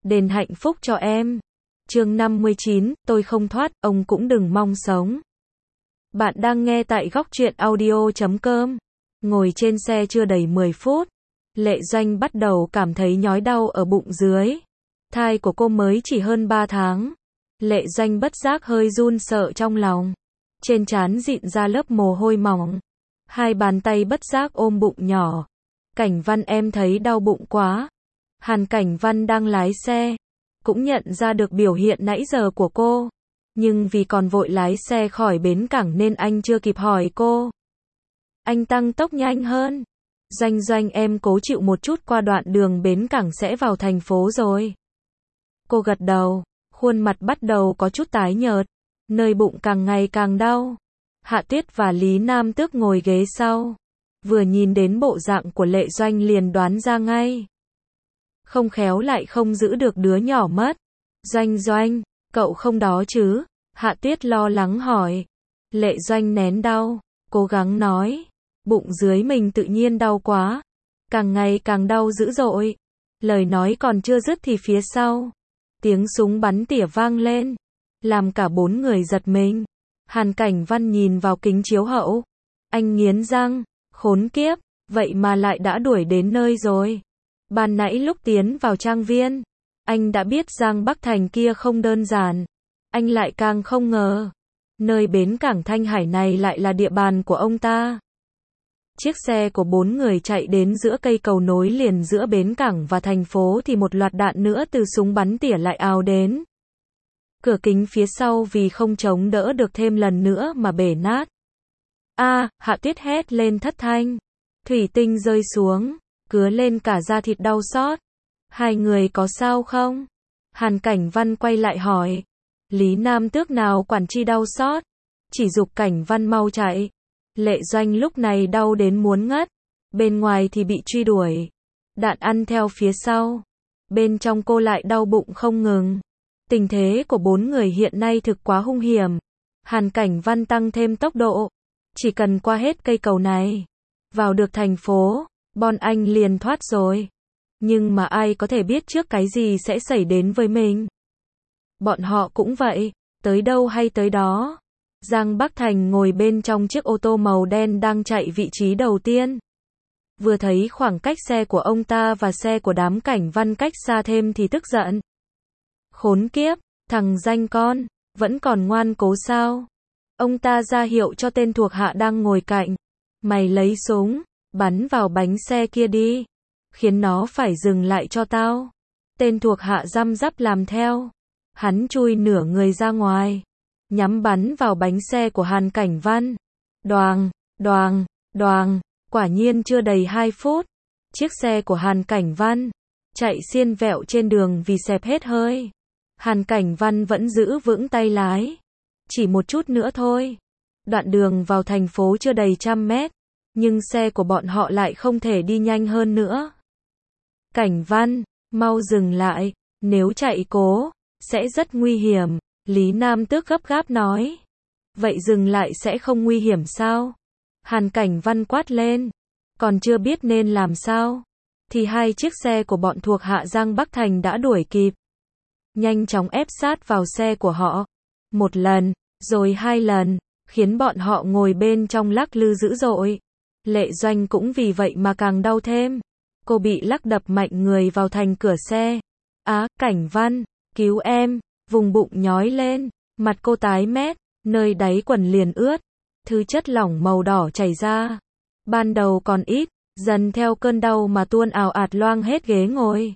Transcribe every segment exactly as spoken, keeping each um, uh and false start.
đền hạnh phúc cho em. Chương năm mươi chín, tôi không thoát, ông cũng đừng mong sống. Bạn đang nghe tại góc truyện audio chấm com. Ngồi trên xe chưa đầy mười phút, Lệ Doanh bắt đầu cảm thấy nhói đau ở bụng dưới. Thai của cô mới chỉ hơn ba tháng. Lệ Doanh bất giác hơi run sợ trong lòng. Trên trán dịn ra lớp mồ hôi mỏng. Hai bàn tay bất giác ôm bụng nhỏ. Cảnh Văn em thấy đau bụng quá. Hàn Cảnh Văn đang lái xe, cũng nhận ra được biểu hiện nãy giờ của cô. Nhưng vì còn vội lái xe khỏi bến cảng nên anh chưa kịp hỏi cô. Anh tăng tốc nhanh hơn. Doanh Doanh em cố chịu một chút, qua đoạn đường bến cảng sẽ vào thành phố rồi. Cô gật đầu, khuôn mặt bắt đầu có chút tái nhợt, nơi bụng càng ngày càng đau. Hạ Tuyết và Lý Nam Tước ngồi ghế sau. Vừa nhìn đến bộ dạng của Lệ Doanh liền đoán ra ngay. Không khéo lại không giữ được đứa nhỏ mất. Doanh Doanh, cậu không đó chứ? Hạ Tuyết lo lắng hỏi. Lệ Doanh nén đau, cố gắng nói. Bụng dưới mình tự nhiên đau quá. Càng ngày càng đau dữ dội. Lời nói còn chưa dứt thì phía sau, tiếng súng bắn tỉa vang lên, làm cả bốn người giật mình. Hàn Cảnh Văn nhìn vào kính chiếu hậu. Anh nghiến răng, khốn kiếp, vậy mà lại đã đuổi đến nơi rồi. Ban nãy lúc tiến vào trang viên, anh đã biết Giang Bắc Thành kia không đơn giản. Anh lại càng không ngờ, nơi bến cảng Thanh Hải này lại là địa bàn của ông ta. Chiếc xe của bốn người chạy đến giữa cây cầu nối liền giữa bến cảng và thành phố thì một loạt đạn nữa từ súng bắn tỉa lại ào đến. Cửa kính phía sau vì không chống đỡ được thêm lần nữa mà bể nát. A, Hạ Tuyết hét lên thất thanh. Thủy tinh rơi xuống, cứa lên cả da thịt đau xót. Hai người có sao không? Hàn Cảnh Văn quay lại hỏi. Lý Nam Tước nào quản chi đau xót, chỉ giục Cảnh Văn mau chạy. Lệ Doanh lúc này đau đến muốn ngất. Bên ngoài thì bị truy đuổi, đạn ăn theo phía sau. Bên trong cô lại đau bụng không ngừng. Tình thế của bốn người hiện nay thực quá hung hiểm. Hàn Cảnh Văn tăng thêm tốc độ. Chỉ cần qua hết cây cầu này, vào được thành phố, bọn anh liền thoát rồi. Nhưng mà ai có thể biết trước cái gì sẽ xảy đến với mình. Bọn họ cũng vậy, tới đâu hay tới đó. Giang Bắc Thành ngồi bên trong chiếc ô tô màu đen đang chạy vị trí đầu tiên. Vừa thấy khoảng cách xe của ông ta và xe của đám Cảnh Văn cách xa thêm thì tức giận. Khốn kiếp, thằng danh con, vẫn còn ngoan cố sao? Ông ta ra hiệu cho tên thuộc hạ đang ngồi cạnh. Mày lấy súng, bắn vào bánh xe kia đi. Khiến nó phải dừng lại cho tao. Tên thuộc hạ răm rắp làm theo. Hắn chui nửa người ra ngoài, nhắm bắn vào bánh xe của Hàn Cảnh Văn. Đoàng, đoàng, đoàng, quả nhiên chưa đầy hai phút. Chiếc xe của Hàn Cảnh Văn chạy xiên vẹo trên đường vì xẹp hết hơi. Hàn Cảnh Văn vẫn giữ vững tay lái. Chỉ một chút nữa thôi. Đoạn đường vào thành phố chưa đầy trăm mét, nhưng xe của bọn họ lại không thể đi nhanh hơn nữa. Cảnh Văn, mau dừng lại, nếu chạy cố, sẽ rất nguy hiểm. Lý Nam Tước gấp gáp nói. Vậy dừng lại sẽ không nguy hiểm sao? Hàn Cảnh Văn quát lên. Còn chưa biết nên làm sao, thì hai chiếc xe của bọn thuộc hạ Giang Bắc Thành đã đuổi kịp. Nhanh chóng ép sát vào xe của họ. Một lần, rồi hai lần, khiến bọn họ ngồi bên trong lắc lư dữ dội. Lệ Doanh cũng vì vậy mà càng đau thêm. Cô bị lắc đập mạnh người vào thành cửa xe. Á, Cảnh Văn, cứu em. Vùng bụng nhói lên, mặt cô tái mét, nơi đáy quần liền ướt. Thứ chất lỏng màu đỏ chảy ra. Ban đầu còn ít, dần theo cơn đau mà tuôn ào ạt loang hết ghế ngồi.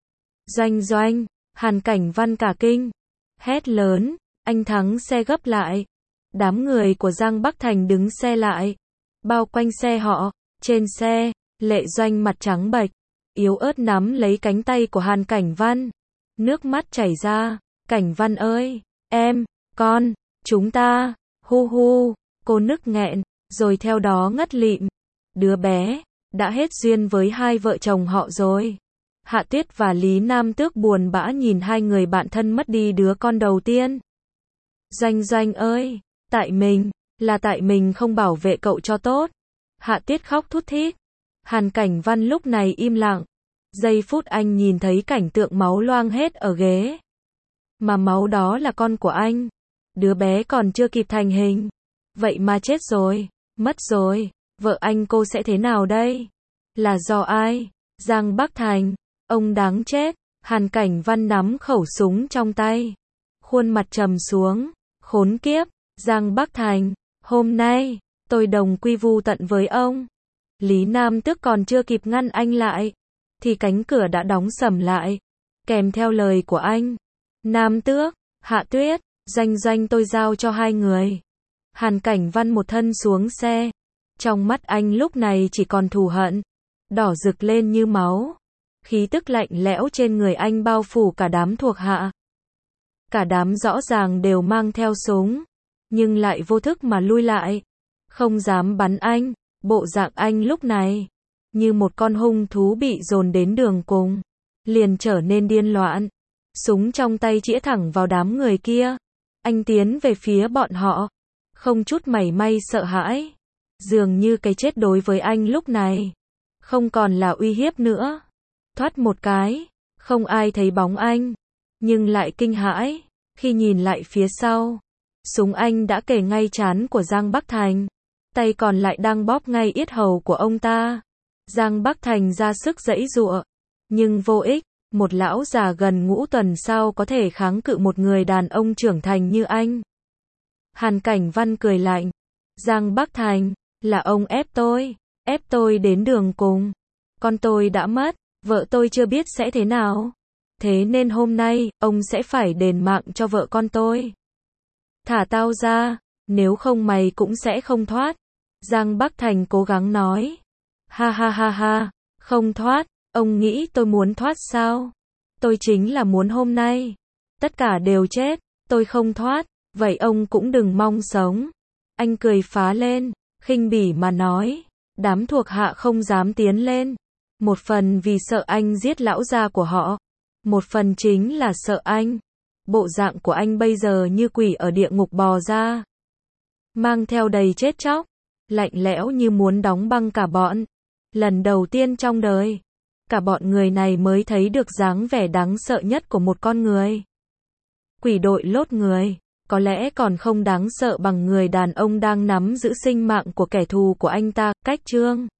Doanh Doanh, Hàn Cảnh Văn cả kinh. Hét lớn, anh thắng xe gấp lại. Đám người của Giang Bắc Thành đứng xe lại, bao quanh xe họ. Trên xe, Lệ Doanh mặt trắng bệch, yếu ớt nắm lấy cánh tay của Hàn Cảnh Văn. Nước mắt chảy ra. Cảnh Văn ơi, em, con, chúng ta, hu hu, cô nức nghẹn, rồi theo đó ngất lịm. Đứa bé, đã hết duyên với hai vợ chồng họ rồi. Hạ Tuyết và Lý Nam Tước buồn bã nhìn hai người bạn thân mất đi đứa con đầu tiên. Doanh Doanh ơi, tại mình, là tại mình không bảo vệ cậu cho tốt. Hạ Tuyết khóc thút thít. Hàn Cảnh Văn lúc này im lặng. Giây phút anh nhìn thấy cảnh tượng máu loang hết ở ghế. Mà máu đó là con của anh. Đứa bé còn chưa kịp thành hình. Vậy mà chết rồi, mất rồi. Vợ anh cô sẽ thế nào đây? Là do ai? Giang Bắc Thành. Ông đáng chết. Hàn Cảnh Văn nắm khẩu súng trong tay. Khuôn mặt trầm xuống. Khốn kiếp. Giang Bắc Thành. Hôm nay, tôi đồng quy vu tận với ông. Lý Nam Tước còn chưa kịp ngăn anh lại. Thì cánh cửa đã đóng sầm lại. Kèm theo lời của anh. Nam Tước, Hạ Tuyết, Doanh Doanh tôi giao cho hai người. Hàn Cảnh Văn một thân xuống xe. Trong mắt anh lúc này chỉ còn thù hận. Đỏ rực lên như máu. Khí tức lạnh lẽo trên người anh bao phủ cả đám thuộc hạ. Cả đám rõ ràng đều mang theo súng. Nhưng lại vô thức mà lui lại. Không dám bắn anh. Bộ dạng anh lúc này. Như một con hung thú bị dồn đến đường cùng. Liền trở nên điên loạn. Súng trong tay chĩa thẳng vào đám người kia. Anh tiến về phía bọn họ. Không chút mảy may sợ hãi. Dường như cái chết đối với anh lúc này. Không còn là uy hiếp nữa. Thoát một cái. Không ai thấy bóng anh. Nhưng lại kinh hãi. Khi nhìn lại phía sau. Súng anh đã kề ngay trán của Giang Bắc Thành. Tay còn lại đang bóp ngay yết hầu của ông ta. Giang Bắc Thành ra sức giãy giụa. Nhưng vô ích. Một lão già gần ngũ tuần sao có thể kháng cự một người đàn ông trưởng thành như anh. Hàn Cảnh Văn cười lạnh. Giang Bắc Thành, là ông ép tôi, ép tôi đến đường cùng. Con tôi đã mất, vợ tôi chưa biết sẽ thế nào. Thế nên hôm nay, ông sẽ phải đền mạng cho vợ con tôi. Thả tao ra, nếu không mày cũng sẽ không thoát. Giang Bắc Thành cố gắng nói. Ha ha ha ha, không thoát. Ông nghĩ tôi muốn thoát sao? Tôi chính là muốn hôm nay. Tất cả đều chết, tôi không thoát, vậy ông cũng đừng mong sống. Anh cười phá lên, khinh bỉ mà nói. Đám thuộc hạ không dám tiến lên. Một phần vì sợ anh giết lão gia của họ. Một phần chính là sợ anh. Bộ dạng của anh bây giờ như quỷ ở địa ngục bò ra. Mang theo đầy chết chóc. Lạnh lẽo như muốn đóng băng cả bọn. Lần đầu tiên trong đời. Cả bọn người này mới thấy được dáng vẻ đáng sợ nhất của một con người. Quỷ đội lốt người, có lẽ còn không đáng sợ bằng người đàn ông đang nắm giữ sinh mạng của kẻ thù của anh ta. Cách chương